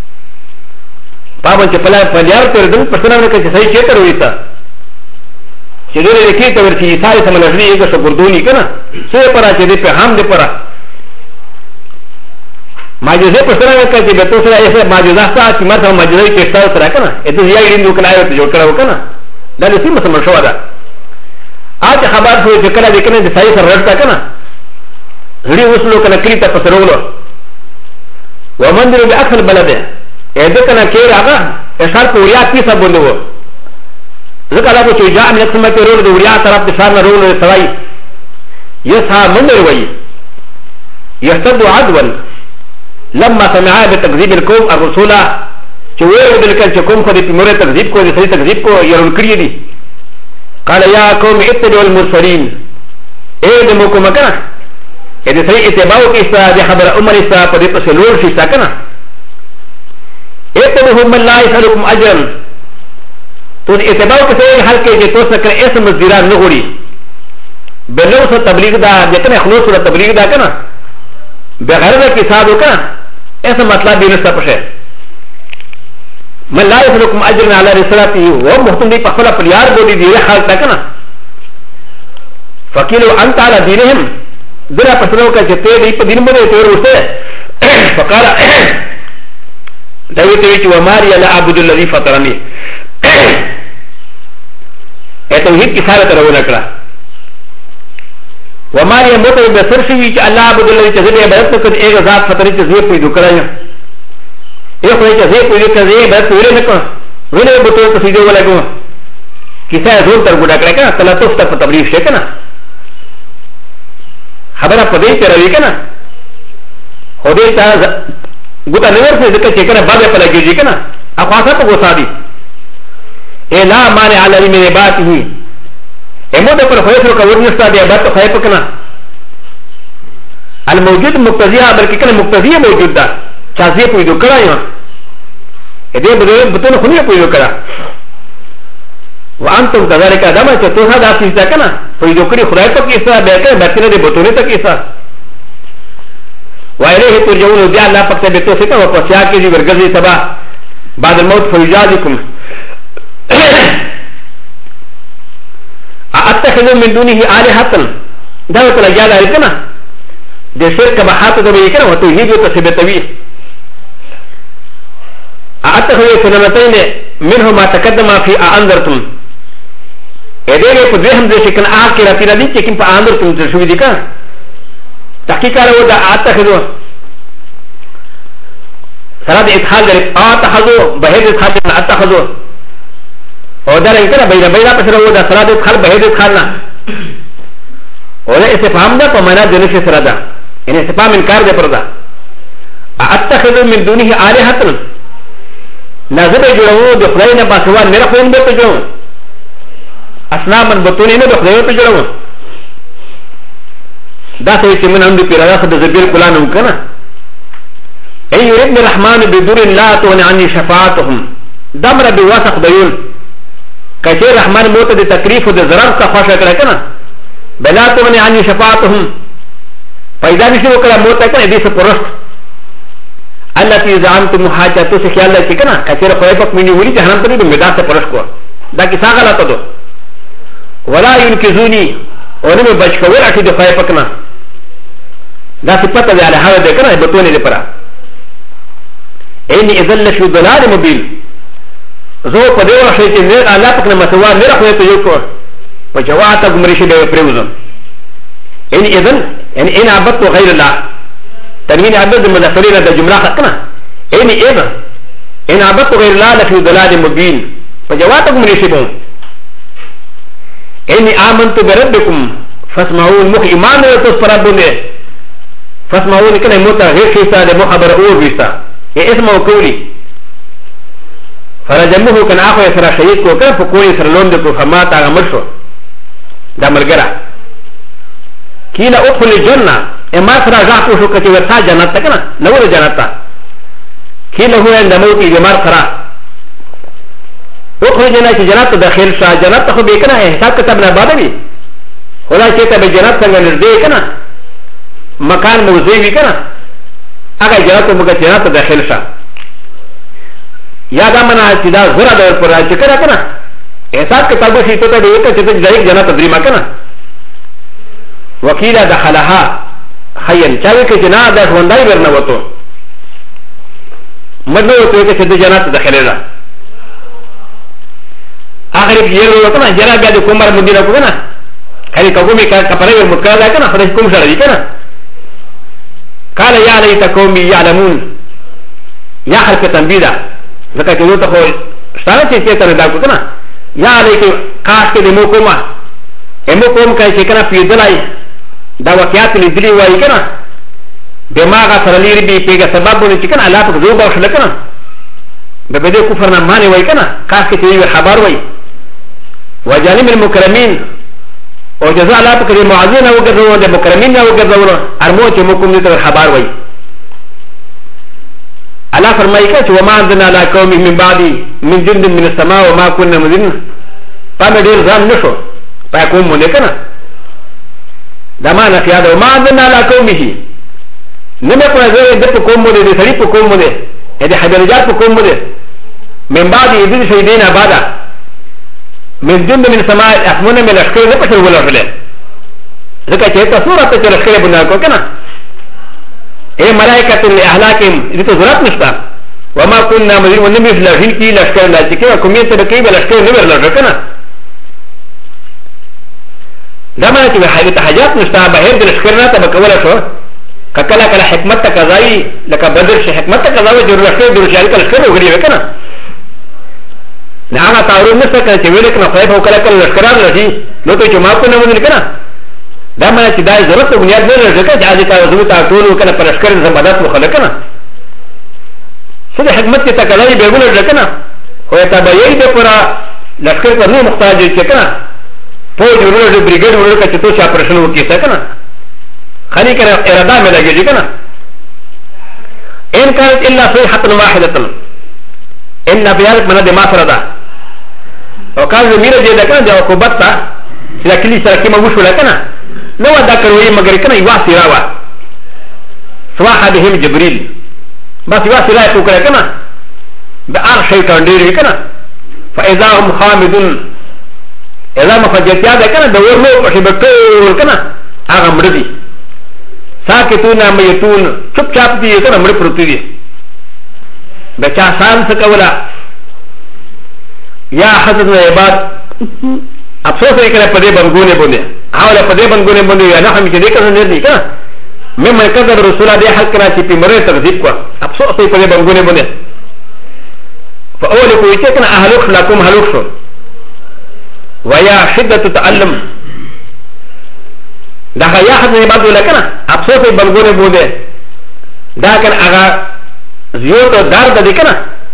پابن چه پلیار تردن پرسنان نکا چه صحیح چیتر ہوئیتا چه دور رکی تور چه عیسائی سمنشنی ایگا شکردونی کنا سوی پرا چه دی پیغام دی پرا ماجوزه پرسنان نکا چه بطو سرا ایسا ماجوزه سا چه مرسا ماجوزه کشتاو سرا کنا ایتو زیائی رندو کنا آیو تجور کرا کنا دا نسی مسلمان شوا دا آج خبر شوی چه کنا دی کنا دی صحیح سر رشتا کنا زړی وسلو کنه کلی ته پسرولو ومنذر باخر بلد اې د کنه کې راغه اشار په وریا پیسه بوندو ځکه دا چې جاء من څخه ته ورو د وریا طرف د شار نه ورو سوای یسا منذر وای یستد عدوا لما سمع بتكذيب القوم الرسول چې وایي د کله چې کوم خو دې مور تکذیب کو دې تکذیب کو يرون کړی دي قال يا قوم اتبعوا المرسلين اې د مو کومه کنه ا د سړي اتباع کیسه د خبر عمر ایسا په دې پسې لور شي کنه اتبعوا من لا يسألكم اجرا تو اتباع کیسه حل کې چې تاسو کړه اسم مزدوران نه غوړي بلو سره تبلیغ دا د کنه خلوص سره تبلیغ دا کنه بغیر د کیسه وکړه اسم مطلب یې نشته پښه من لا يسألكم اجرا على رسالته و محتم دی په خپل پلیار بودي دی حال تا کنه فقيلوا انت على دينهم درا پسنو کا چتے دی په دین باندې تور وسه فقال دوی ته چې و ماریا لا عبد الذي فطرني توحید کی سارت روانه کړه و ماریا موته به سر شي چې الله عبد الذي چې دې عبادت کوي ایک ذات فطری چې زی پیدا کړی یو کوي چې زی پیدا کړی عبادت ویل نه کو ویل به تو څه دی ولګو کیسه زور تر ګډه کړه کنه تلا تو ست تبلیغ شي کنه خبره په دې ته راوي کنه خو دې تا ګوتا نه ورته ځکه چې کنه بابه په لګیږي کنه اخواسه په غوسه دي الا مانع علی من عبادته امو د پر خوښو کور نشته دی عبادت خو په کنه الموجود مقتضیه بلکې کنه مقتضیه موجود ده چا زی په دې کړایو دې بده بتون خو نه پوي کړه وانتم كذلك ادم چې توه دا څه ځکه کنه په دې کړي خدای ته کیسه به کې بچنه دې بتونه ته کیسه وایره ترجمون بیا الله پاک ته به توسه او په سیا کې دې ورګزي سبا بعد الموت فیجادکم اتخذوا من دونه الهه دا ته لګیا دی کنه د شرک به حاته به کنه وته هیڅ ته ثبتوي اتخذوا سنتين منهما تقدم في انذرتم ادهه په دې هم دې کنه آ کې راځي نه دي چې په انذرتم څه شوې دي کنه تحقیق کارو دا اتخذوا سره د ادخال د اتخذو بهر ادخال نه اتخذو او دا رنګ کنه بین بین په سره و دا سره د ادخال بهر ادخال نه او دا استفهام ده په معنا د نفي سره ده ان استفهام انکار ده پر ده اتخذو من دونه الهه نازل جوړو د خدای نه باسوا نه راخون به جوړو اسنامن بتونه نه د خدای په جوړو دا څه چې من هم د پیرا خد زبیر کلانم کنه ای ابن الرحمن بدور لا تون عني شفاعتهم دمر بواسق ديون کچه رحمان موت د تکلیف د ضرر څخه خوښ کړه کنه بلا تون عني شفاعتهم پیدا نشو کړه موت کنه دې څه پرست التي زعمتم حاجته سے خیال لکه کنه کچه خو په منی ولي جهنم ته دې مدا څه پرست کو دا کیسه غلطه ده ولا ينكزوني ورمه بچ کول اټي د خای پکنه دا صفته ده له هغه ده کنه بتونه دې پره اني اذل شو ضلال مبين زه په دې وخت کې نه الله پکنه مسوا نه راخوي ته یو کو په جواب ته ګمري شي به پروزم اني اذن ان عبدت غير الله تنوين عبد المذكرين ده جمله کنه اني اذن ان عبدت غير الله لفي ضلال مبين په جواب ته ګمري شي به اني امنت بربكم فاسمعون مخ ایمان له تو پر ربونه فاسمعون کنه موتا هیڅ څه ده مخبر او وستا اسمه قولي فرجمه كان اخو يسرى شهيد كو كان فقولي سرلون دكو فما تاغمرشو دا مرگرا كيلا ادخل الجنة اما سرى جاكو شو كتي ورسا جنات تكنا نور جنات كيلا هو عند موتي جمار سرى ادخل جنات جنات داخل شا جنات تخو بيكنا حساب كتابنا بعد بي ولا چيتا بجنات سنگا نردي كنا مكان موزيوي كنا اگر جنات مگا جنات داخل شا یا دا منا چې دا غره د پر راځي کنه کنه حساب کتابو شي ته د یو چې ځای جنت درې کنه وکیل دخلها خیر چاوي کې جنا د ژوندۍ ورنه وته مدنه وته چې د جنت داخله ده اخر کې یو وته جنا بیا د کومر مدینه کو کنه کله کومي کپره ور مکړه کنه خدای کوم سره دي کنه قال يا ليت قومي يعلمون يا خلق تنبيدا ځکه چې دوی ته خو ستاره چې ته دا کو کنه یا لیکي کاش کې د مو کومه امو کوم کوي چې کنه پیدلای دا واقعیت لیدلی وای کنه دماغ سره لري به پیګه سبب ونه چې کنه الله په زوب او شل کنه به به د کفر نه مانی وای کنه کاش کې ته خبر وای وجانب المكرمين او جزاء الله په معاذین او ګرځو د مکرمین او ګرځو ارمو چې مو کوم دې خبر وای الله فرمایي چې وما انزلنا على قوم من بعد من جند من السماء وما كنا منزلين فما ډیر ځان نشو پای کوم مونږ کنه دا معنا خیا ده وما انزلنا على قومه نه په ځای د کوم مونږ دې سړي په کوم مونږ دې حبرجات په کوم مونږ من بعد دې شهیدین ابدا من جند من السماء احمنا من الاشكال نه پښه ولرله ځکه چې تاسو راته چې لخر بنا کو کنه اے ملائکۃ الاهلاکم دې ته ضرورت نشته وما كنا مذين ونمي في لاشين کی لشکر نه چې کومې ته کې به لشکر نه ورلږه کنه دا معنی چې حاجت حاجات نشته بهر د لشکر نه ته بکوله شو کله کله حکمت ته قضایي لکه بدر شه حکمت ته قضاوي د لشکر د رجال کله لشکر وګړي وکنه نه هغه تعارض نشته چې ویل کنه خو په کله کله لشکران لشي نو ته چې ما کو نه ودل کنه دا معنی چې دا ضرورت او بنیاد نه لري چې اځي کا زمو ته ټول کنه پر لشکر زمادات مخالف کنه څه حکمت ته تکلای به ګول کنه خو ته به یې د پورا لشکر ته نه محتاج چې کنه فوج ورور د بریګیډ ورور کې ته چې اپریشن وکړي کنه خالي کنه اراده مې لګیږي کنه ان كانت الا صيحه واحده ان بيات من د ما سره ده او کله میره دې ده کنه د عقوبت ته چې کلی سره کې مو شو کنه نو دا کوي مگر کنه یو سیرا وا سواحه بهم جبريل بس یو سیرا کو کړه کنه د ار شیطان ډیر کنه فاذا هم خامدون اذا مفجتیا ده کنه د ورلو په شبکه کنه هغه مړ دي ساکتون میتون چپ چاپ دي کنه مړ پروت دي بچا سان څه کولا یا حضرت عباد افسوس یې کړه په دې بنګونه باندې حواله په دې بنګونه باندې یا نه هم چې دې کنه نه دي کنه ممن كذب رسول الله حق كنا في مرة تكذيب كوا أبصر في كل بنقول بني فأول كوي كنا أهلوك لكم هلوك شو ويا شدة تعلم ده يا حد نبض ولا كنا أبصر في بنقول بني ده كان أغا زيوت دار ده كنا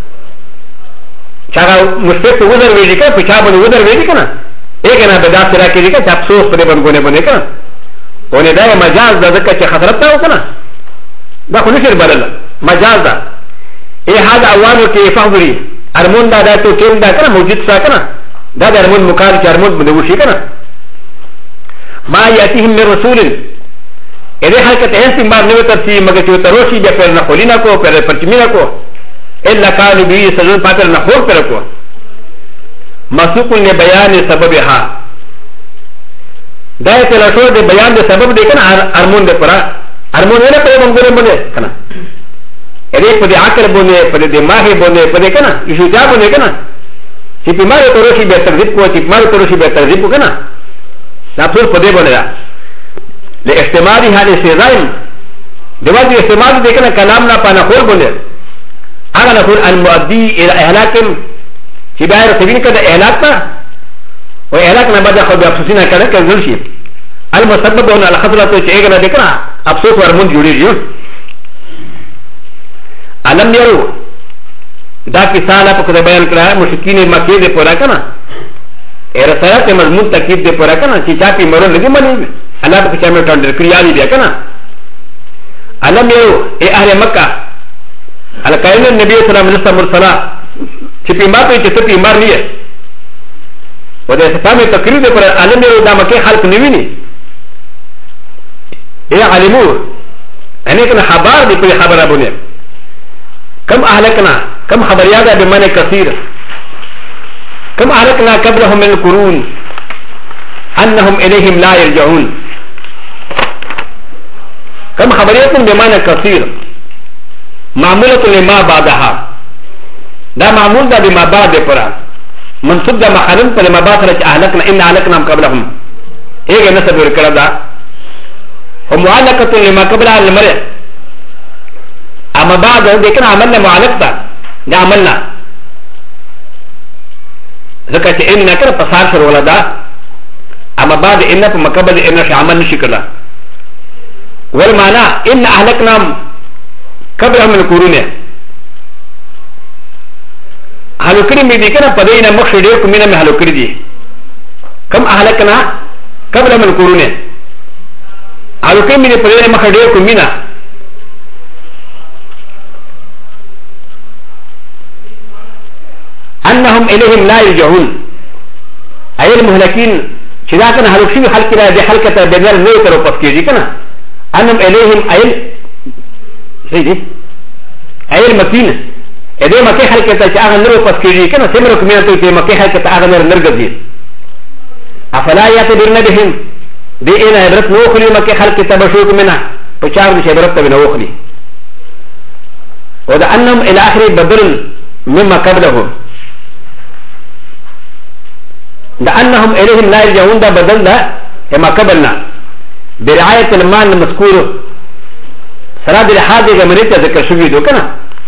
شغال مشفق وزر ويجي كنا بيشابون وزر ويجي كنا إيه كنا بدأ سرا كذي كنا أبصر في بنقول بني كنا وندا مجاز ده ذكر خطرته وكنا ده خنشر بدل مجاز ده إيه هذا أوانو كي فهوري أرمون ده تو كيم ده كنا موجود ساكنا ده أرمون مكال كأرمون بدوشي كنا ما يأتيهم من رسول إذا حركة أنتم بعد نوتر في مجتمع تروشي جفر نخولينا كو پر پرچمينا كو إلا كانوا بي سجون پاتر نخور پر كو مسوق لبيان سببها دا ته لا شو د بیان د سبب دی کنه ارمون د پرا ارمون نه په منګره باندې کنه اې په دې عقل باندې په دې دماغ باندې په دې کنه یشو جا باندې کنه چې په ماره تروشي به ترغیب کو چې ماره تروشي به ترغیب کو کنه دا ټول په دې باندې دا له استعمالي حاله سيزایم دواجه استعمال دې کنه کلام نه پانه خور باندې هغه نه خور المؤدي الى اهلاکم چې بهر سوین کده اهلاک تا و اهلاك نبدا خو بافسوسنا كذا كذلشي المسبب هنا الخطره تشيغنا ذكرى افسوس ورمون جوريجو علم يرو دا كسالا فكذا بيان كلا مشكين مكي دي پورا كنا ارسالات مضمون تكيب دي پورا كنا چي چاپي مرون لگي مني الله پا چامي ٹانڈر کريالي دي كنا علم يرو اي اهل مكة القائل النبي صلى الله عليه وسلم مرسلا چي پي ما پي چي سپي مار ليه و د اسلامي تقریر پر عالم یو د مکه خلق نیویني ای علمو ان کنه خبر دی په خبره بونه کم اهلکنا کم خبرياده بمعنى كثير كم اهلكنا قبلهم من القرون انهم اليهم لا يرجعون كم خبريات بمعنى كثير معموله لما بعدها دا معمول دا بما بعد پر منصوب دا مخالم پر ما بعد رج اهلكنا ان اهلكنا قبلهم ايه نسب ورکړه دا ومعلقه لما قبل المرء اما بعد دكنا عملنا معلق دا عملنا ذكرت ان كان فصار شر ولا دا اما بعد ان فمقبل ان عمل نشكلا والمعنى ان اهلكنا قبلهم من القرون هلوكري ميدي كنا بدينا مخشدير كمينا من هلوكري دي كم اهلكنا قبل من القرون هلوكري ميدي بدينا مخشدير كمينا انهم اليهم لا يرجعون اي المهلكين شدا كان هلوكشي حلقه دي حلقه بدل نو تر پسكيجي كنا انهم اليهم اي سيدي اي المكين ادي مكه حلقه تا اغه نو پسكيجي كنا سمرو كمينا تو مكه حلقه اغه نرغدي افلا يعتبرن بهم دي ان عبرت نو خلي مكه حلقه تبشوك منا پچار دي عبرت بنو خلي وذا انهم الى اخر بدل مما قبلهم لأنهم إليهم لا يرجعون دا بدل دا كما قبلنا برعاية المال المذكور سراد الحاجة جمريتة ذكر شوي دو كنا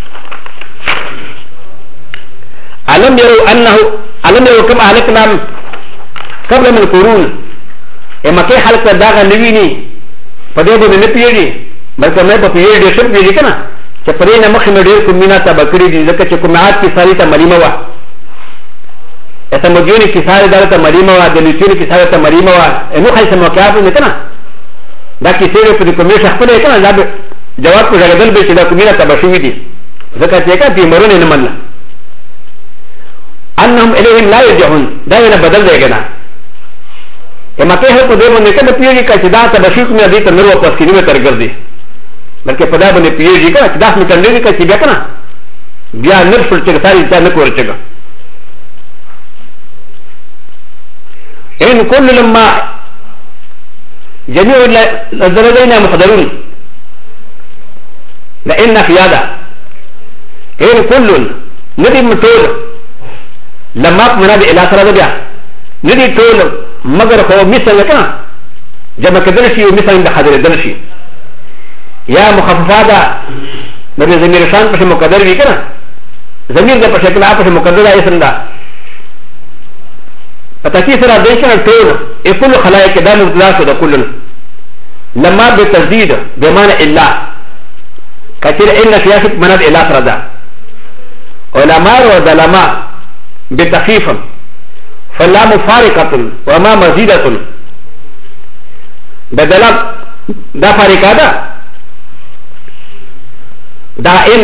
ألم يروا كم أهلكنا قبل من القرون إما كي حلقة داغا نويني فديبو دي نپيجي بلکہ میں پا پیجي دي شب پیجي كنا چه پرين مخي مدير كمينا تا بكري دي ذكر چه كمعات کی ساری تا مليمة وا ا مجوني كساره دارتا مريمه وا دليتوني كساره تا مريمه وا انو خايس موقعات نكنا دا كسيره في كوميش خپل كنا دا جواب کو جگدل به دا کومينا تبشوي دي ذکر تيکا دي مرون نمنا انهم اليهم لا يرجعون دا نه بدل دیګنا اما ته هو کو دیو نه کده پیږي کا دا تبشوي کو دي ته نور واپس کینی به تر ګرځي بلکې پدا باندې پیږي کا دا څه کندې کا چې بیا کنا بیا نر فل چې ساري ځا نه کورچګه إن كل لما جميع الدرجين محضرون لأن في هذا إن كل ندي مطول لما منادي إلى سرد بها ندي طول مگر هو مثل كنا جمع كدرشي ومثل بحضر الدرشي یا مخففه ده د ضمیر شان پسې مقدر وي کنه ضمیر د په شکل اپ مقدر ده اسم ده فتاكي سرا ديشن الطول يكون خلائق دا مبتدا شو دا كل لما بتزديد بمعنى إلا كثير إن سياسة مناد إلا فردا علماء ودلما بتخفيف فاللام فارقة وما مزيدة بدلا دا فارقة دا إن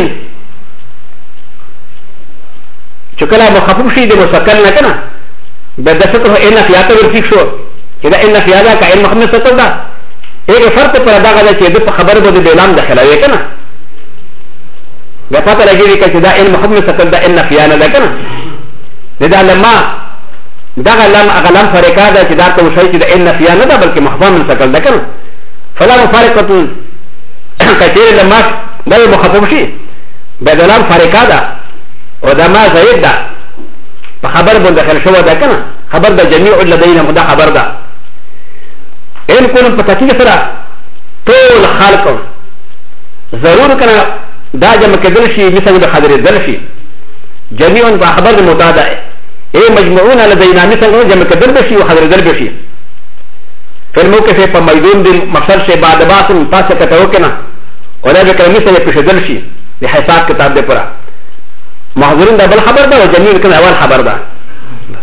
شكلا مخفف شيء دي مسكن لكنا بدسته ان فياته ورفيق شو كده ان فياته كائن محمد ستر ده ايه فرق پر دا غدا چې د خبر بده بلام داخله وي کنه دا پته لګي چې دا ان محمد ستر ده ان فيانا ده کنه دا لما دا غلام اغلام فرقه ده چې دا ته شي چې ان فيانا ده بلکې محمد ستر ده کنه فلا مفارقه كثير لما دا مخفف شي بدلام فرقه ده ودما زائد ده خبر بند داخل شو ده كنا خبر ده جميع الذين مدا خبر ده ان كون پتاكي سرا طول خلق ضرور كنا دا جمع كدل شي مثل ده خبر دل شي جميع خبر متعدى اي مجموعون الذين مثل جمع كدل شي وخبر دل شي في الموقف په ميدون دي مقصد شي بعد باسم پاسه کتو كنا ولا به كلمه سره پښدل شي د حساب کتاب ده پورا محضورين ده بل خبر ده وجميع كده اول خبر ده